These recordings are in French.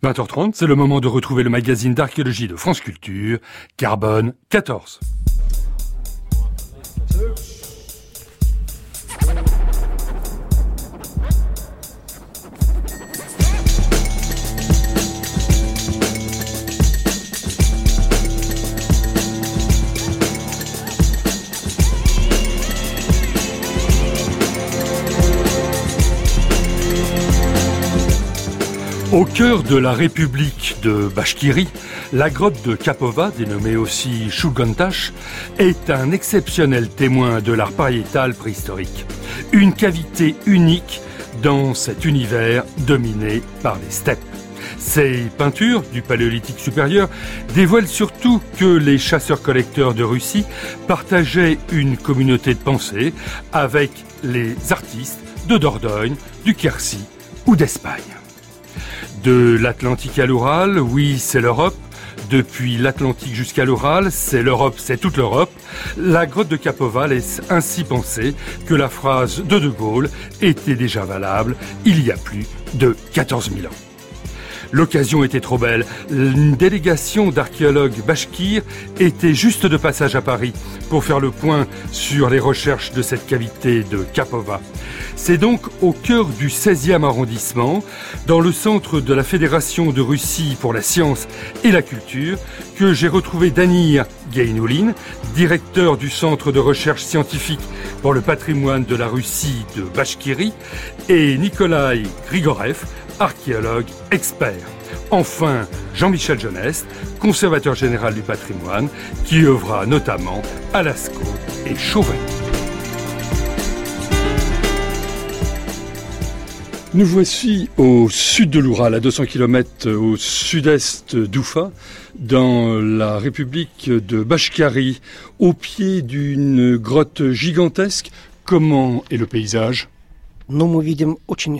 20h30, c'est le moment de retrouver le magazine d'archéologie de France Culture, Carbone 14. Au cœur de la République de Bashkirie, la grotte de Kapova, dénommée aussi Chulgantash, est un exceptionnel témoin de l'art pariétal préhistorique. Une cavité unique dans cet univers dominé par les steppes. Ces peintures du Paléolithique supérieur dévoilent surtout que les chasseurs-collecteurs de Russie partageaient une communauté de pensée avec les artistes de Dordogne, du Quercy ou d'Espagne. De l'Atlantique à l'Oural, oui, c'est l'Europe. Depuis l'Atlantique jusqu'à l'Oural, c'est l'Europe, c'est toute l'Europe. La grotte de Kapova laisse ainsi penser que la phrase de De Gaulle était déjà valable il y a plus de 14 000 ans. L'occasion était trop belle. Une délégation d'archéologues bashkirs était juste de passage à Paris pour faire le point sur les recherches de cette cavité de Kapova. C'est donc au cœur du 16e arrondissement, dans le centre de la Fédération de Russie pour la science et la culture, que j'ai retrouvé Danir Gainoulin, directeur du Centre de recherche scientifique pour le patrimoine de la Russie de Bashkirie, et Nikolai Grigorev, archéologue expert. Enfin, Jean-Michel Jeunesse, conservateur général du patrimoine, qui œuvra notamment à Lascaux et Chauvet. Nous voici au sud de l'Oural, à 200 km au sud-est d'Oufa, dans la République de Bashkirie, au pied d'une grotte gigantesque. Comment est le paysage ? Nous sommes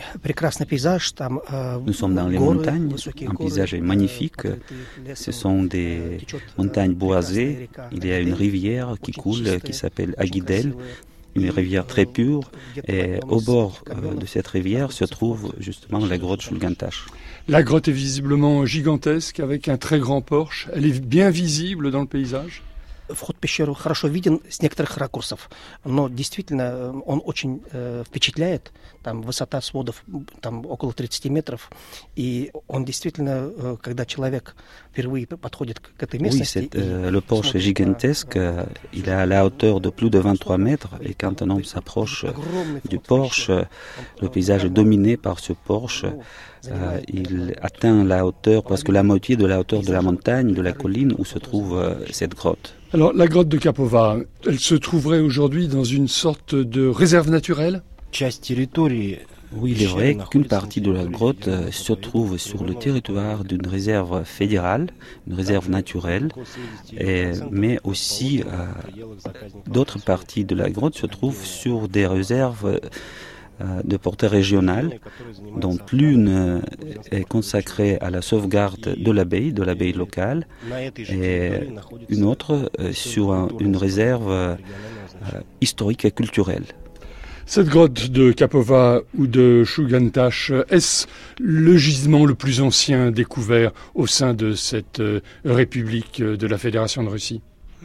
dans les montagnes, un paysage est magnifique, ce sont des montagnes boisées, il y a une rivière qui coule qui s'appelle Agidel, une rivière très pure, et au bord de cette rivière se trouve justement la grotte Chulgantash. La grotte est visiblement gigantesque avec un très grand porche, elle est bien visible dans le paysage ? Вход в пещеру хорошо виден с некоторых ракурсов, но действительно он очень впечатляет. Там высота сводов там около 30 метров, и он действительно, когда человек впервые подходит к этой местности... Oui, le porche est gigantesque, il est à la hauteur de plus de 23 mètres, et quand un homme s'approche du porche, le paysage est dominé par ce porche. Il atteint la hauteur, presque la moitié de la hauteur de la montagne, de la colline où se trouve cette grotte. Alors, la grotte de Kapova, elle se trouverait aujourd'hui dans une sorte de réserve naturelle ? Oui, il est vrai qu'une partie de la grotte se trouve sur le territoire d'une réserve fédérale, une réserve naturelle, mais aussi d'autres parties de la grotte se trouvent sur des réserves de portée régionale, dont l'une est consacrée à la sauvegarde de l'abbaye locale, et une autre sur une réserve historique et culturelle. Cette grotte de Kapova ou de Chulgantash, est-ce le gisement le plus ancien découvert au sein de cette République de la Fédération de Russie ?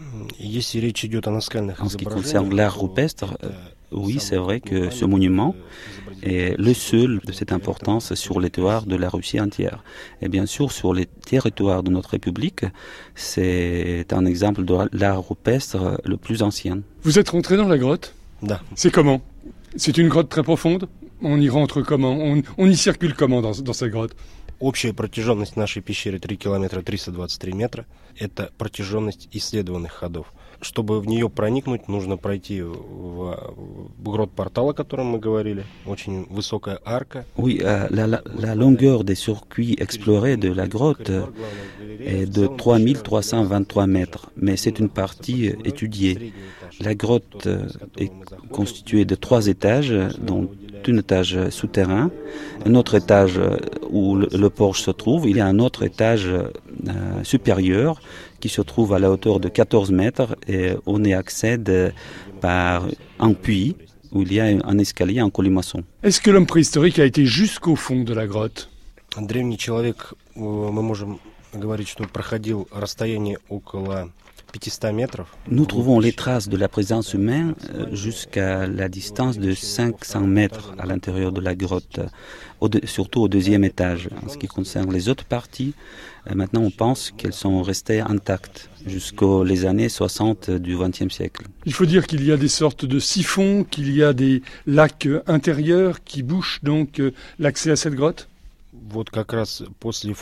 En ce qui concerne l'art rupestre, oui, c'est vrai que ce monument est le seul de cette importance sur les territoires de la Russie entière. Et bien sûr, sur les territoires de notre République, c'est un exemple de l'art rupestre le plus ancien. Vous êtes rentré dans la grotte ? C'est comment ? C'est une grotte très profonde ? On y rentre comment ? On y circule comment dans cette grotte ? Общая протяженность нашей пещеры 3 километра 323 метра. Это протяженность исследованных ходов. Чтобы в нее проникнуть, нужно пройти в грот-портал, о котором мы говорили. Очень высокая арка. Oui, la longueur des circuits explorés de la grotte est de 3323 mètres, mais c'est une partie étudiée. La grotte est constituée de 3 étages, dont un étage souterrain, un autre étage où le porche se trouve, il y a un autre étage supérieur qui se trouve à la hauteur de 14 mètres et on y accède par un puits où il y a un escalier en colimaçon. Est-ce que l'homme préhistorique a été jusqu'au fond de la grotte ? Древний человек мы можем говорить, что проходил расстояние около 500 метров. Nous trouvons les traces de la présence humaine jusqu'à la distance de 500 mètres à l'intérieur de la grotte, surtout au deuxième étage. En ce qui concerne les autres parties, maintenant on pense qu'elles sont restées intactes jusqu'aux les années 60 du XXe siècle. Il faut dire qu'il y a des sortes de siphons, qu'il y a des lacs intérieurs qui bouchent donc l'accès à cette grotte. Вот как раз после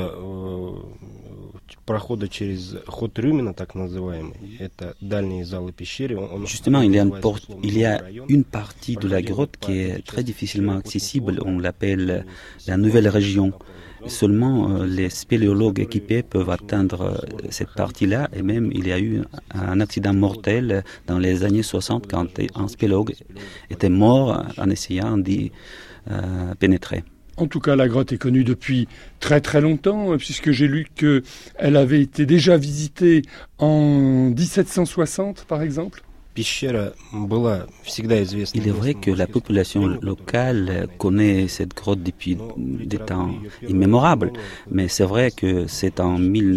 прохода через ход Рюмина, так называемый, это дальние залы пещеры. Justement, il y a une partie de la grotte qui est très difficilement accessible, on l'appelle la nouvelle région. Seulement les spéléologues équipés peuvent atteindre cette partie-là, et même il y a eu un accident mortel dans les années 60 quand un spéléologue était mort en essayant d'y pénétrer. En tout cas, la grotte est connue depuis très très longtemps, puisque j'ai lu qu'elle avait été déjà visitée en 1760, par exemple. Il est vrai que la population locale connaît cette grotte depuis des temps immémorables, mais c'est vrai que c'est en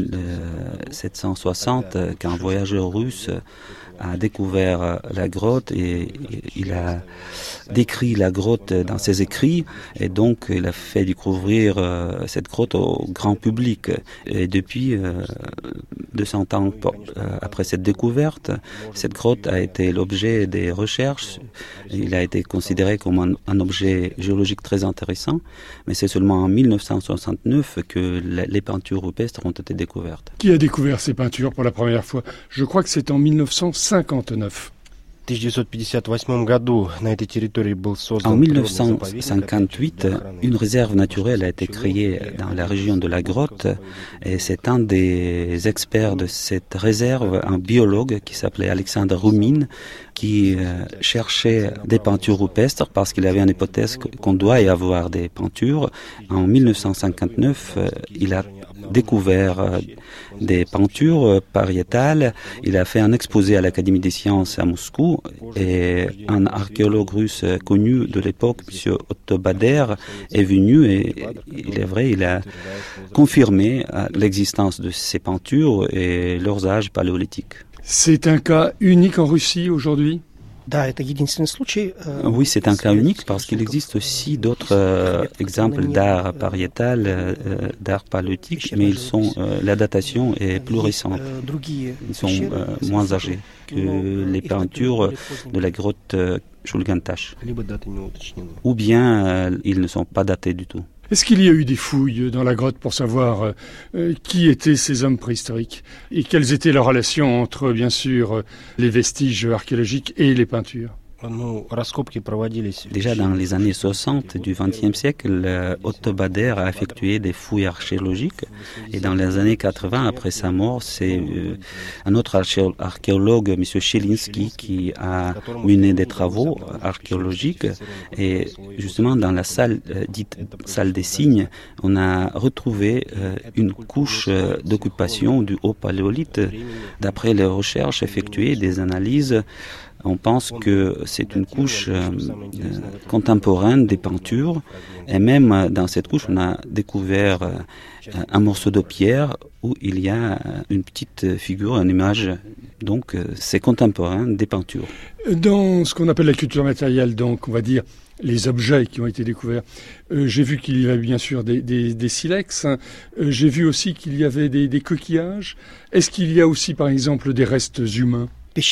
1760 qu'un voyageur russe a découvert la grotte et il a décrit la grotte dans ses écrits et donc il a fait découvrir cette grotte au grand public. Et depuis 200 ans après cette découverte, cette grotte a été l'objet des recherches. Il a été considéré comme un objet géologique très intéressant, mais c'est seulement en 1969 que les peintures rupestres ont été découvertes. Qui a découvert ces peintures pour la première fois? Je crois que c'est en 1959. En 1958, une réserve naturelle a été créée dans la région de la grotte et c'est un des experts de cette réserve, un biologue qui s'appelait Alexandre Rumine, qui cherchait des peintures rupestres parce qu'il avait une hypothèse qu'on doit y avoir des peintures. En 1959, il a découvert des peintures pariétales. Il a fait un exposé à l'Académie des sciences à Moscou et un archéologue russe connu de l'époque, M. Otto Bader, est venu et il est vrai, il a confirmé l'existence de ces peintures et leurs âges paléolithiques. C'est un cas unique en Russie aujourd'hui ? Oui, c'est un cas unique parce qu'il existe aussi d'autres exemples d'art pariétal, d'art paléolithique, mais la datation est plus récente. Ils sont moins âgés que les peintures de la grotte Chulgantash. Ou bien ils ne sont pas datés du tout. Est-ce qu'il y a eu des fouilles dans la grotte pour savoir qui étaient ces hommes préhistoriques et quelles étaient leurs relations entre, bien sûr, les vestiges archéologiques et les peintures ? Déjà dans les années 60 du XXe siècle, Otto Bader a effectué des fouilles archéologiques et dans les années 80, après sa mort, c'est un autre archéologue, M. Chelinski, qui a mené des travaux archéologiques et justement dans la salle dite salle des signes, on a retrouvé une couche d'occupation du Haut Paléolithe. D'après les recherches effectuées, des analyses, on pense que c'est une couche contemporaine des peintures et même dans cette couche on a découvert un morceau de pierre où il y a une petite figure, une image, donc c'est contemporain des peintures. Dans ce qu'on appelle la culture matérielle, donc on va dire les objets qui ont été découverts, j'ai vu qu'il y avait bien sûr des silex, j'ai vu aussi qu'il y avait des coquillages. Est-ce qu'il y a aussi par exemple des restes humains ?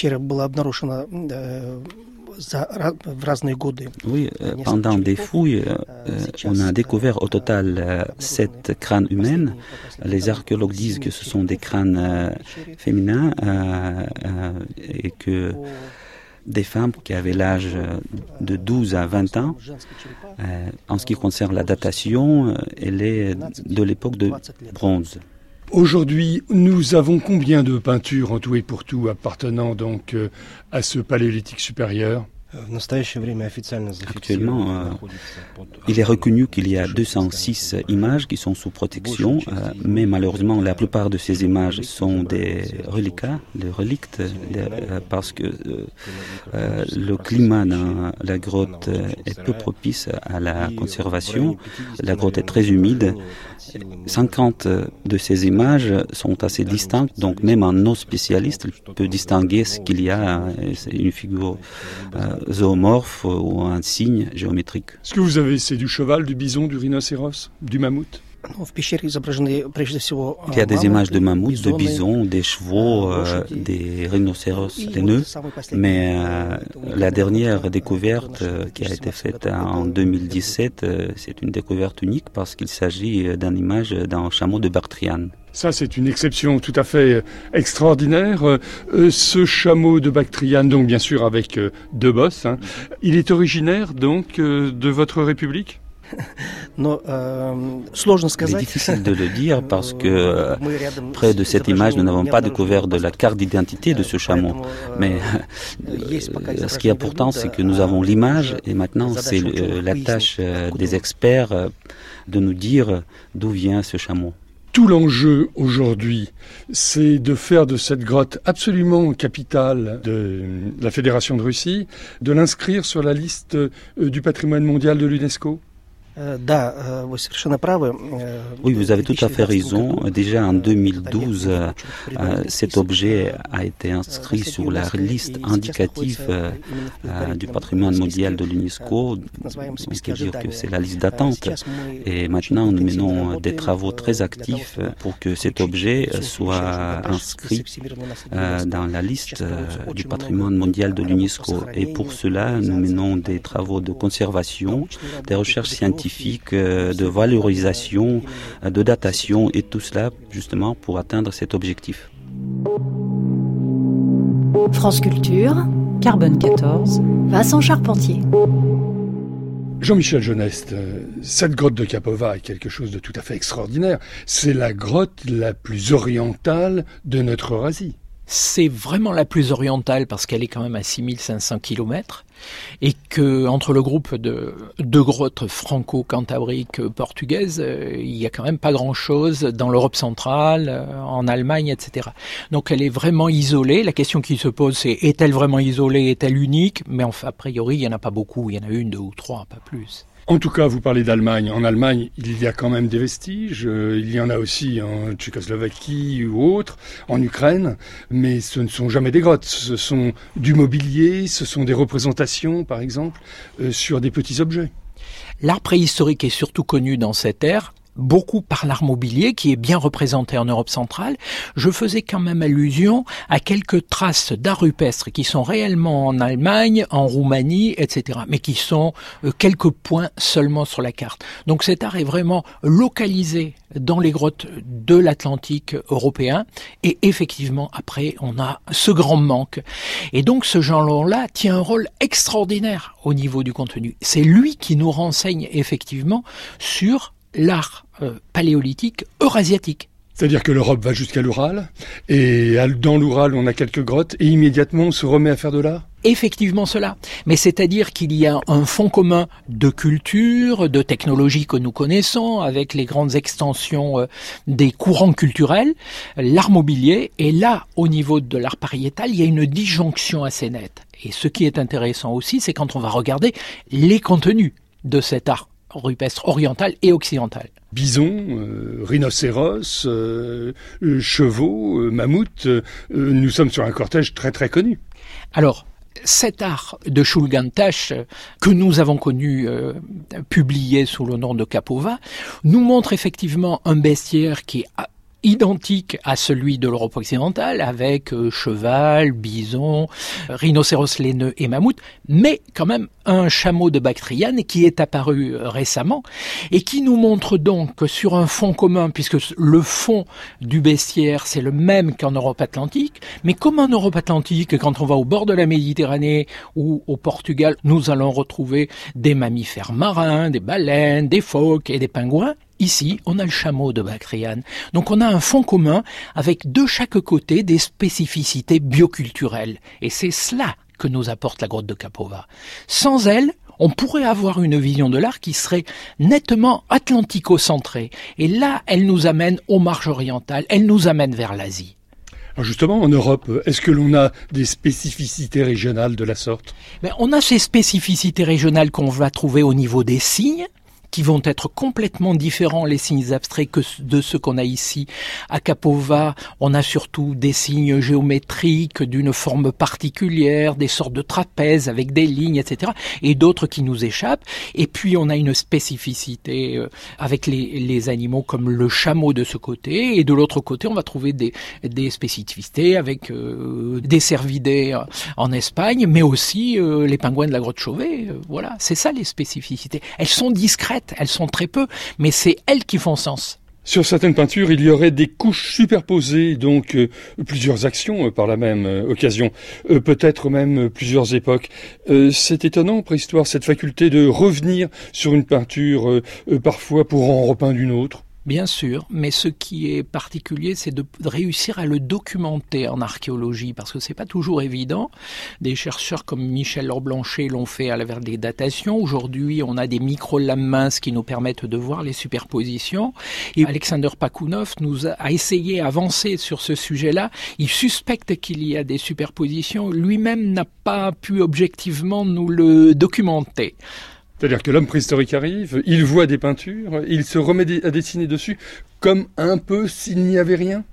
Oui, pendant des fouilles, on a découvert au total 7 crânes humains. Les archéologues disent que ce sont des crânes féminins et que des femmes qui avaient l'âge de 12 à 20 ans. En ce qui concerne la datation, elle est de l'époque de bronze. Aujourd'hui, nous avons combien de peintures en tout et pour tout appartenant donc à ce paléolithique supérieur ? Actuellement, il est reconnu qu'il y a 206 images qui sont sous protection, mais malheureusement, la plupart de ces images sont des reliquats, des relicts, parce que le climat dans la grotte est peu propice à la conservation. La grotte est très humide. 50 de ces images sont assez distinctes, donc même un non-spécialiste peut distinguer ce qu'il y a, c'est une figure zoomorphe ou un signe géométrique. Ce que vous avez, c'est du cheval, du bison, du rhinocéros, du mammouth? Il y a des images de mammouths, de bisons, des chevaux, des rhinocéros, des nœuds, mais la dernière découverte qui a été faite en 2017, c'est une découverte unique parce qu'il s'agit d'une image d'un chameau de Bactriane. Ça, c'est une exception tout à fait extraordinaire. Ce chameau de Bactriane, donc bien sûr avec deux bosses, il est originaire donc de votre République? Il est difficile de le dire parce que près de cette image, nous n'avons pas découvert de la carte d'identité de ce chameau. Mais ce qui est important, c'est que nous avons l'image et maintenant, c'est la tâche des experts de nous dire d'où vient ce chameau. Tout l'enjeu aujourd'hui, c'est de faire de cette grotte absolument capitale de la Fédération de Russie, de l'inscrire sur la liste du patrimoine mondial de l'UNESCO. Oui, vous avez tout à fait raison. Déjà en 2012, cet objet a été inscrit sur la liste indicative du patrimoine mondial de l'UNESCO. On peut dire que c'est la liste d'attente. Et maintenant, nous menons des travaux très actifs pour que cet objet soit inscrit dans la liste du patrimoine mondial de l'UNESCO. Et pour cela, nous menons des travaux de conservation, des recherches scientifiques, de valorisation, de datation et tout cela justement pour atteindre cet objectif. France Culture, Carbone 14, Vincent Charpentier. Jean-Michel Jeuneste, cette grotte de Kapova est quelque chose de tout à fait extraordinaire. C'est la grotte la plus orientale de notre Eurasie. C'est vraiment la plus orientale parce qu'elle est quand même à 6500 km et que entre le groupe de grottes franco-cantabriques portugaises, il y a quand même pas grand-chose dans l'Europe centrale, en Allemagne, etc. Donc elle est vraiment isolée. La question qui se pose, c'est est-elle vraiment isolée, est-elle unique? Mais enfin, a priori, il n'y en a pas beaucoup. Il y en a une, deux ou trois, pas plus. En tout cas, vous parlez d'Allemagne. En Allemagne, il y a quand même des vestiges. Il y en a aussi en Tchécoslovaquie ou autre, en Ukraine. Mais ce ne sont jamais des grottes. Ce sont du mobilier, ce sont des représentations, par exemple, sur des petits objets. L'art préhistorique est surtout connu dans cette ère, beaucoup par l'art mobilier qui est bien représenté en Europe centrale. Je faisais quand même allusion à quelques traces d'art rupestre qui sont réellement en Allemagne, en Roumanie, etc. mais qui sont quelques points seulement sur la carte. Donc cet art est vraiment localisé dans les grottes de l'Atlantique européen et effectivement après on a ce grand manque. Et donc ce genre-là tient un rôle extraordinaire au niveau du contenu. C'est lui qui nous renseigne effectivement sur l'art paléolithique eurasiatique. C'est-à-dire que l'Europe va jusqu'à l'Oural, et dans l'Oural on a quelques grottes, et immédiatement on se remet à faire de l'art? Effectivement cela, mais c'est-à-dire qu'il y a un fond commun de culture, de technologie que nous connaissons, avec les grandes extensions des courants culturels, l'art mobilier, et là, au niveau de l'art pariétal, il y a une disjonction assez nette. Et ce qui est intéressant aussi, c'est quand on va regarder les contenus de cet art rupestre oriental et occidental. Bisons, rhinocéros, chevaux, mammouths, nous sommes sur un cortège très très connu. Alors, cet art de Chulgantash que nous avons connu publié sous le nom de Kapova nous montre effectivement un bestiaire qui est identique à celui de l'Europe occidentale, avec cheval, bison, rhinocéros laineux et mammouth, mais quand même un chameau de Bactriane qui est apparu récemment et qui nous montre donc que sur un fond commun, puisque le fond du bestiaire c'est le même qu'en Europe atlantique, mais comme en Europe atlantique, quand on va au bord de la Méditerranée ou au Portugal, nous allons retrouver des mammifères marins, des baleines, des phoques et des pingouins. Ici, on a le chameau de Bactriane. Donc on a un fond commun avec de chaque côté des spécificités bioculturelles. Et c'est cela que nous apporte la grotte de Kapova. Sans elle, on pourrait avoir une vision de l'art qui serait nettement atlantico-centrée. Et là, elle nous amène aux marges orientales, elle nous amène vers l'Asie. Alors justement, en Europe, est-ce que l'on a des spécificités régionales de la sorte ? On a ces spécificités régionales qu'on va trouver au niveau des signes, qui vont être complètement différents, les signes abstraits, que de ceux qu'on a ici. À Kapova, on a surtout des signes géométriques d'une forme particulière, des sortes de trapèzes avec des lignes, etc. et d'autres qui nous échappent. Et puis, on a une spécificité avec les animaux comme le chameau de ce côté. Et de l'autre côté, on va trouver des spécificités avec des cervidés en Espagne, mais aussi les pingouins de la grotte Chauvet. Voilà, c'est ça les spécificités. Elles sont discrètes. Elles sont très peu, mais c'est elles qui font sens. Sur certaines peintures, il y aurait des couches superposées, donc plusieurs actions par la même occasion, peut-être même plusieurs époques. C'est étonnant en préhistoire, cette faculté de revenir sur une peinture, parfois pour en repeindre une autre. Bien sûr, mais ce qui est particulier, c'est de réussir à le documenter en archéologie, parce que c'est pas toujours évident. Des chercheurs comme Michel Laure-Blanchet l'ont fait à l'avers des datations. Aujourd'hui, on a des micro-lames minces qui nous permettent de voir les superpositions. Et Alexander Pakounov a essayé d'avancer sur ce sujet-là. Il suspecte qu'il y a des superpositions. Lui-même n'a pas pu objectivement nous le documenter. C'est-à-dire que l'homme préhistorique arrive, il voit des peintures, il se remet à dessiner dessus comme un peu s'il n'y avait rien.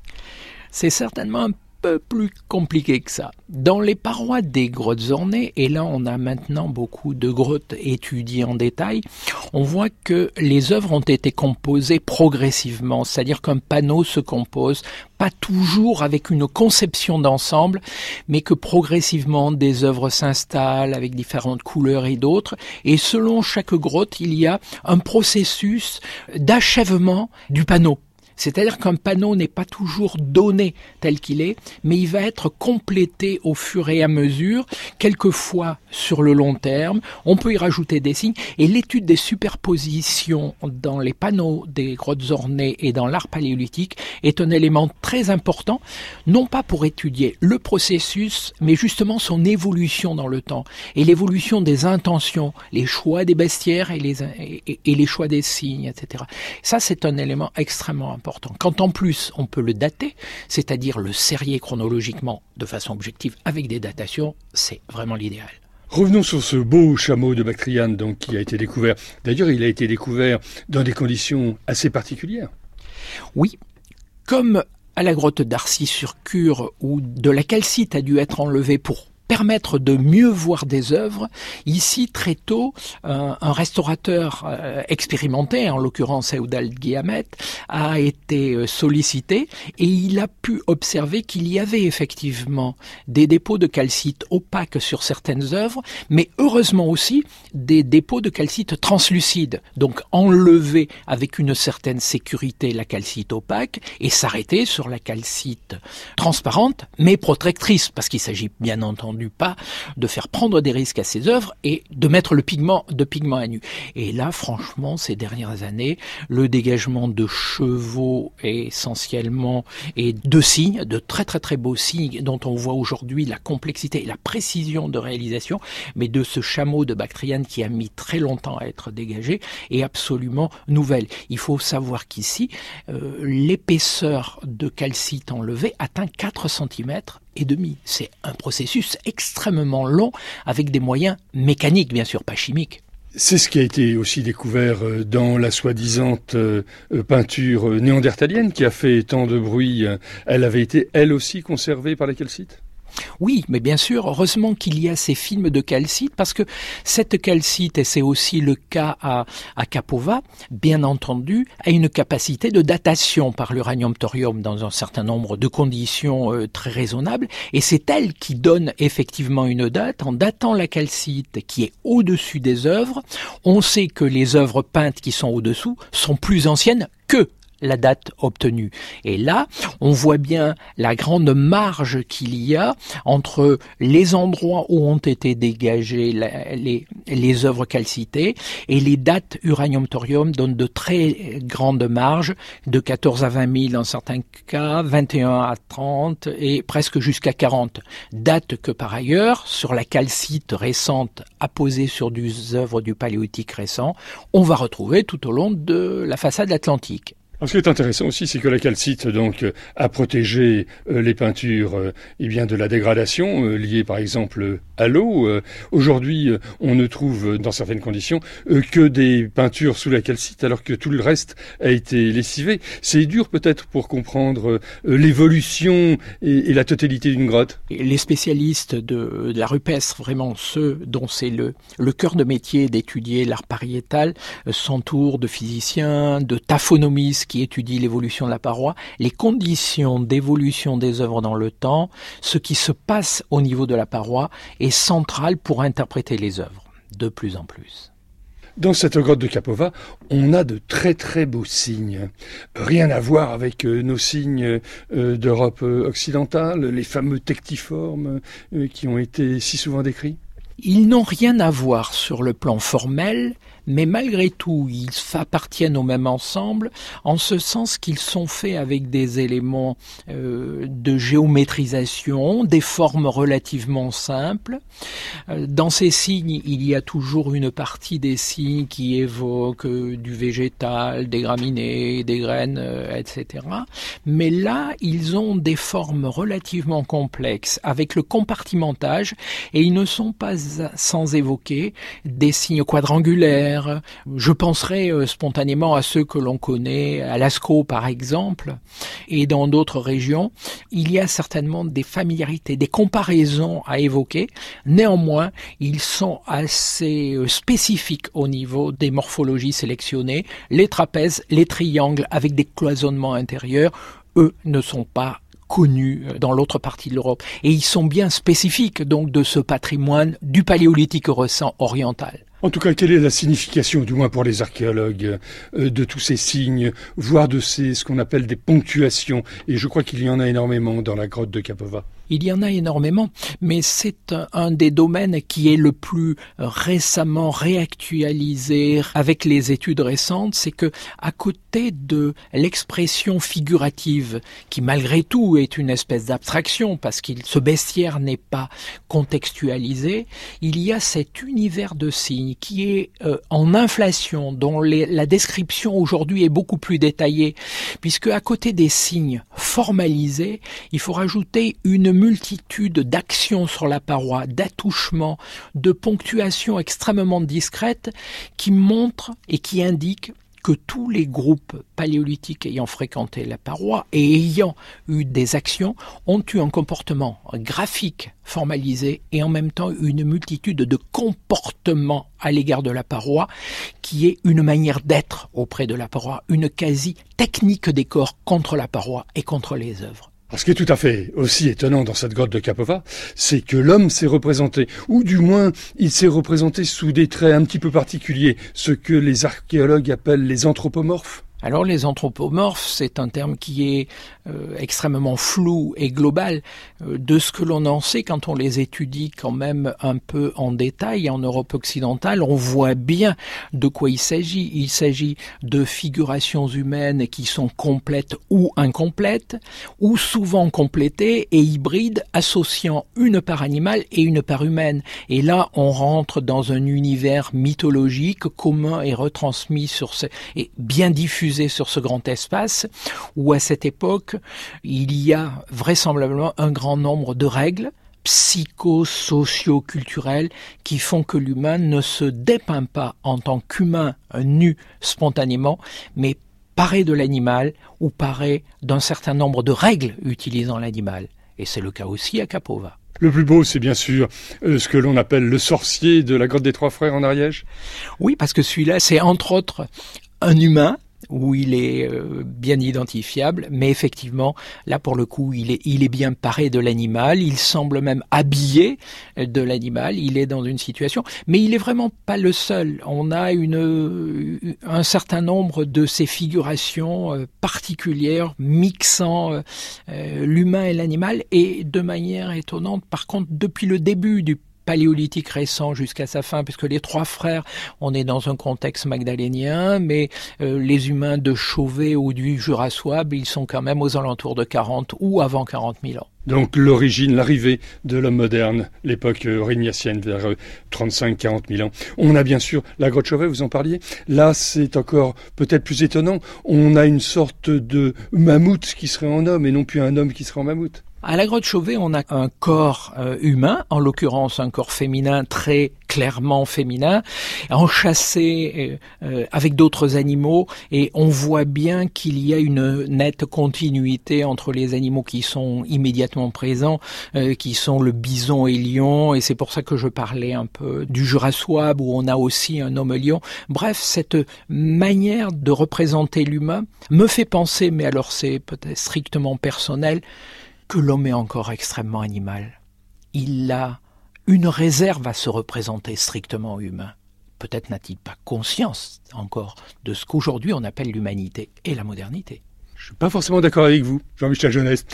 C'est certainement un peu plus compliqué que ça. Dans les parois des grottes ornées, et là on a maintenant beaucoup de grottes étudiées en détail, on voit que les œuvres ont été composées progressivement, c'est-à-dire qu'un panneau se compose pas toujours avec une conception d'ensemble, mais que progressivement des œuvres s'installent avec différentes couleurs et d'autres, et selon chaque grotte, il y a un processus d'achèvement du panneau. C'est-à-dire qu'un panneau n'est pas toujours donné tel qu'il est, mais il va être complété au fur et à mesure, quelquefois sur le long terme. On peut y rajouter des signes, et l'étude des superpositions dans les panneaux des grottes ornées et dans l'art paléolithique est un élément très important, non pas pour étudier le processus, mais justement son évolution dans le temps, et l'évolution des intentions, les choix des bestiaires et les choix des signes, etc. Ça, c'est un élément extrêmement important. Quand en plus on peut le dater, c'est-à-dire le serrer chronologiquement de façon objective avec des datations, c'est vraiment l'idéal. Revenons sur ce beau chameau de Bactriane donc, qui a été découvert. D'ailleurs, il a été découvert dans des conditions assez particulières. Oui, comme à la grotte d'Arcy-sur-Cure, où de la calcite a dû être enlevée pour permettre de mieux voir des œuvres. Ici, très tôt, un restaurateur expérimenté, en l'occurrence Eudald Guiamet, a été sollicité et il a pu observer qu'il y avait effectivement des dépôts de calcite opaques sur certaines œuvres, mais heureusement aussi des dépôts de calcite translucide, donc enlever avec une certaine sécurité la calcite opaque et s'arrêter sur la calcite transparente, mais protectrice, parce qu'il s'agit bien entendu pas de faire prendre des risques à ces œuvres et de mettre le pigment à nu. Et là, franchement, ces dernières années, le dégagement de chevaux essentiellement et de signes, de très très très beaux signes dont on voit aujourd'hui la complexité et la précision de réalisation, mais de ce chameau de Bactriane qui a mis très longtemps à être dégagé, est absolument nouvelle. Il faut savoir qu'ici, l'épaisseur de calcite enlevée atteint 4 cm et demi. C'est un processus extrêmement long avec des moyens mécaniques, bien sûr, pas chimiques. C'est ce qui a été aussi découvert dans la soi-disant peinture néandertalienne qui a fait tant de bruit. Elle avait été, elle aussi, conservée par la calcite ? Oui, mais bien sûr, heureusement qu'il y a ces films de calcite, parce que cette calcite, et c'est aussi le cas à Kapova, bien entendu, a une capacité de datation par l'uranium-thorium dans un certain nombre de conditions très raisonnables, et c'est elle qui donne effectivement une date. En datant la calcite qui est au-dessus des œuvres, on sait que les œuvres peintes qui sont au-dessous sont plus anciennes que la date obtenue. Et là, on voit bien la grande marge qu'il y a entre les endroits où ont été dégagées les œuvres calcitées et les dates uranium-thorium donnent de très grandes marges, de 14 à 20 000 dans certains cas, 21 à 30 et presque jusqu'à 40. Dates que par ailleurs, sur la calcite récente apposée sur des œuvres du Paléolithique récent, on va retrouver tout au long de la façade atlantique. Alors, ce qui est intéressant aussi, c'est que la calcite donc a protégé les peintures de la dégradation liée par exemple à l'eau. Aujourd'hui, on ne trouve dans certaines conditions que des peintures sous la calcite alors que tout le reste a été lessivé. C'est dur peut-être pour comprendre l'évolution et la totalité d'une grotte. Les spécialistes de l'art rupestre, vraiment ceux dont c'est le cœur de métier d'étudier l'art pariétal, s'entourent de physiciens, de taphonomistes qui étudie l'évolution de la paroi, les conditions d'évolution des œuvres dans le temps, ce qui se passe au niveau de la paroi est central pour interpréter les œuvres, de plus en plus. Dans cette grotte de Kapova, on a de très très beaux signes. Rien à voir avec nos signes d'Europe occidentale, les fameux tectiformes qui ont été si souvent décrits. Ils n'ont rien à voir sur le plan formel, mais malgré tout, ils appartiennent au même ensemble, en ce sens qu'ils sont faits avec des éléments de géométrisation, des formes relativement simples. Dans ces signes, il y a toujours une partie des signes qui évoquent du végétal, des graminées, des graines, etc. Mais là, ils ont des formes relativement complexes, avec le compartimentage, et ils ne sont pas sans évoquer des signes quadrangulaires. Je penserai spontanément à ceux que l'on connaît à Lascaux par exemple, et dans d'autres régions. Il y a certainement des familiarités, des comparaisons à évoquer. Néanmoins, ils sont assez spécifiques au niveau des morphologies sélectionnées. Les trapèzes, les triangles avec des cloisonnements intérieurs, eux ne sont pas connus dans l'autre partie de l'Europe. Et ils sont bien spécifiques donc de ce patrimoine du Paléolithique récent oriental. En tout cas, quelle est la signification, du moins pour les archéologues, de tous ces signes, voire de ce qu'on appelle des ponctuations? Et je crois qu'il y en a énormément dans la grotte de Kapova. Il y en a énormément, mais c'est un des domaines qui est le plus récemment réactualisé avec les études récentes. C'est que, à côté de l'expression figurative, qui malgré tout est une espèce d'abstraction, parce que ce bestiaire n'est pas contextualisé, il y a cet univers de signes qui est en inflation, dont la description aujourd'hui est beaucoup plus détaillée, puisque à côté des signes formalisés, il faut rajouter une multitude d'actions sur la paroi, d'attouchements, de ponctuations extrêmement discrètes qui montrent et qui indiquent que tous les groupes paléolithiques ayant fréquenté la paroi et ayant eu des actions ont eu un comportement graphique formalisé et en même temps une multitude de comportements à l'égard de la paroi qui est une manière d'être auprès de la paroi, une quasi-technique des corps contre la paroi et contre les œuvres. Alors, ce qui est tout à fait aussi étonnant dans cette grotte de Kapova, c'est que l'homme s'est représenté, ou du moins il s'est représenté sous des traits un petit peu particuliers, ce que les archéologues appellent les anthropomorphes. Alors les anthropomorphes, c'est un terme qui est extrêmement flou et global. De ce que l'on en sait, quand on les étudie quand même un peu en détail en Europe occidentale, on voit bien de quoi il s'agit. Il s'agit de figurations humaines qui sont complètes ou incomplètes, ou souvent complétées et hybrides, associant une part animale et une part humaine. Et là, on rentre dans un univers mythologique commun et retransmis et bien diffusé sur ce grand espace où à cette époque il y a vraisemblablement un grand nombre de règles psycho-socio-culturelles qui font que l'humain ne se dépeint pas en tant qu'humain nu spontanément, mais paré de l'animal ou paré d'un certain nombre de règles utilisant l'animal. Et c'est le cas aussi à Kapova. Le plus beau, c'est bien sûr ce que l'on appelle le sorcier de la grotte des Trois Frères en Ariège. Oui, parce que celui-là, c'est entre autres un humain où il est bien identifiable, mais effectivement, là pour le coup, il est bien paré de l'animal, il semble même habillé de l'animal, il est dans une situation, mais il est vraiment pas le seul. On a un certain nombre de ces figurations particulières, mixant l'humain et l'animal, et de manière étonnante, par contre, depuis le début du paléolithique récent jusqu'à sa fin, puisque les trois frères, on est dans un contexte magdalénien, mais les humains de Chauvet ou du Jura souabe, ils sont quand même aux alentours de 40 ou avant 40 000 ans. Donc l'origine, l'arrivée de l'homme moderne, l'époque aurignacienne, vers 35-40 000 ans. On a bien sûr la grotte Chauvet, vous en parliez. Là, c'est encore peut-être plus étonnant. On a une sorte de mammouth qui serait en homme et non plus un homme qui serait en mammouth. À la grotte Chauvet, on a un corps humain, en l'occurrence un corps féminin, très clairement féminin, enchâssé avec d'autres animaux, et on voit bien qu'il y a une nette continuité entre les animaux qui sont immédiatement présents, qui sont le bison et lion, et c'est pour ça que je parlais un peu du Jura souabe, où on a aussi un homme lion. Bref, cette manière de représenter l'humain me fait penser, mais alors c'est peut-être strictement personnel, que l'homme est encore extrêmement animal. Il a une réserve à se représenter strictement humain. Peut-être n'a-t-il pas conscience encore de ce qu'aujourd'hui on appelle l'humanité et la modernité. Je suis pas forcément d'accord avec vous, Jean-Michel Jeunesse.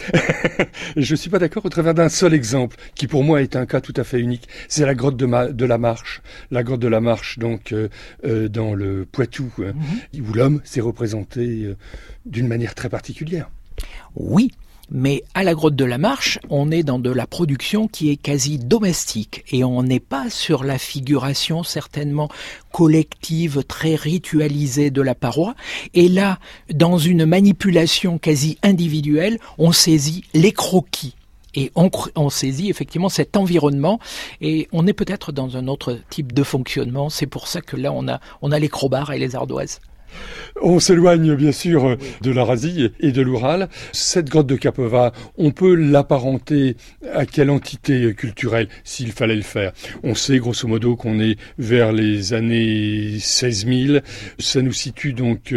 Je suis pas d'accord au travers d'un seul exemple, qui pour moi est un cas tout à fait unique. C'est la grotte de la Marche. La grotte de la Marche, donc, dans le Poitou, où l'homme s'est représenté d'une manière très particulière. Oui. Mais à la grotte de la Marche, on est dans de la production qui est quasi domestique et on n'est pas sur la figuration certainement collective, très ritualisée de la paroi. Et là, dans une manipulation quasi individuelle, on saisit les croquis. Et on saisit effectivement cet environnement et on est peut-être dans un autre type de fonctionnement. C'est pour ça que là, on a les crobards et les ardoises. On s'éloigne bien sûr de l'Eurasie et de l'Oural. Cette grotte de Kapova, on peut l'apparenter à quelle entité culturelle s'il fallait le faire? On sait grosso modo qu'on est vers les années 16 000. Ça nous situe donc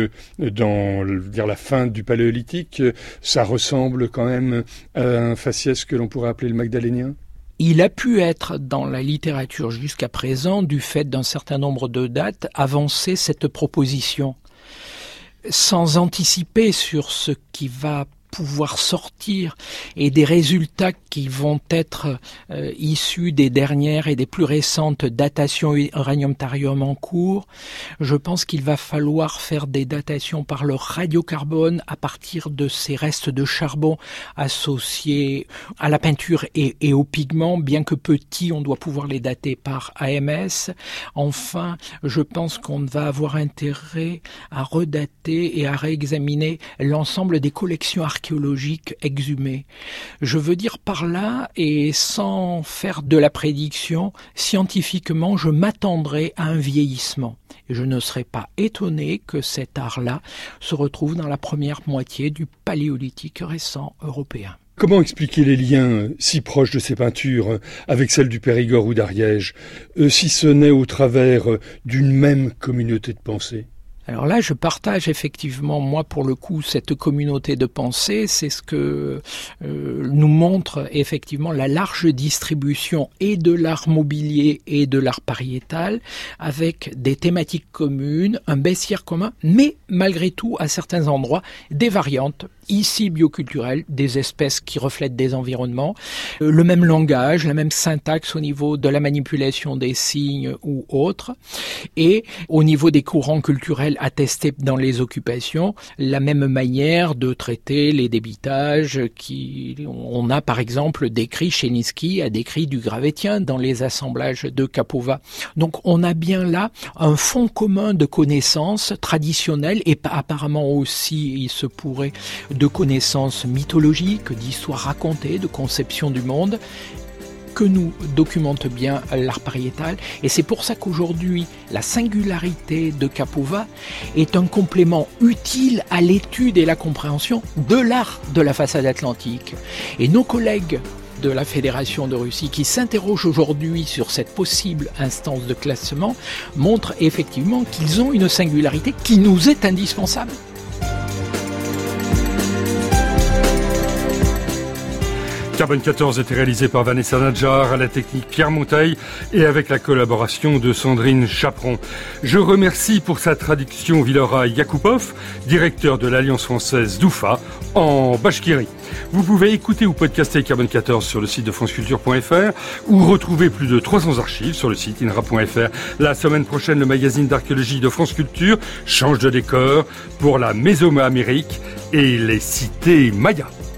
vers la fin du Paléolithique. Ça ressemble quand même à un faciès que l'on pourrait appeler le magdalénien. Il a pu être dans la littérature jusqu'à présent, du fait d'un certain nombre de dates, avancer cette proposition, sans anticiper sur ce qui va pouvoir sortir et des résultats qui vont être issus des dernières et des plus récentes datations uranium-thorium en cours. Je pense qu'il va falloir faire des datations par le radiocarbone à partir de ces restes de charbon associés à la peinture et aux pigments. Bien que petits, on doit pouvoir les dater par AMS. Enfin, je pense qu'on va avoir intérêt à redater et à réexaminer l'ensemble des collections archéologiques exhumées. Je veux dire par là, et sans faire de la prédiction, scientifiquement, je m'attendrai à un vieillissement. Et je ne serais pas étonné que cet art-là se retrouve dans la première moitié du paléolithique récent européen. Comment expliquer les liens si proches de ces peintures avec celles du Périgord ou d'Ariège, si ce n'est au travers d'une même communauté de pensée ? Alors là, je partage effectivement, moi pour le coup, cette communauté de pensée, c'est ce que nous montre effectivement la large distribution et de l'art mobilier et de l'art pariétal, avec des thématiques communes, un bestiaire commun, mais malgré tout, à certains endroits, des variantes, ici bioculturelles, des espèces qui reflètent des environnements, le même langage, la même syntaxe au niveau de la manipulation des signes ou autres, et au niveau des courants culturels attestés dans les occupations, la même manière de traiter les débitages on a par exemple décrit, Cheniski a décrit du gravétien dans les assemblages de Kapova. Donc on a bien là un fond commun de connaissances traditionnelles et apparemment aussi, il se pourrait, de connaissances mythologiques, d'histoires racontées, de conception du monde, que nous documente bien l'art pariétal. Et c'est pour ça qu'aujourd'hui, la singularité de Kapova est un complément utile à l'étude et la compréhension de l'art de la façade atlantique. Et nos collègues de la Fédération de Russie, qui s'interroge aujourd'hui sur cette possible instance de classement, montrent effectivement qu'ils ont une singularité qui nous est indispensable. Carbone 14 était réalisé par Vanessa Nadjar, à la technique Pierre Monteil et avec la collaboration de Sandrine Chaperon. Je remercie pour sa traduction Vilora Yakoupov, directeur de l'Alliance française d'Oufa en Bachkirie. Vous pouvez écouter ou podcaster Carbone 14 sur le site de franceculture.fr ou retrouver plus de 300 archives sur le site inra.fr. La semaine prochaine, le magazine d'archéologie de France Culture change de décor pour la Mésoamérique et les cités mayas.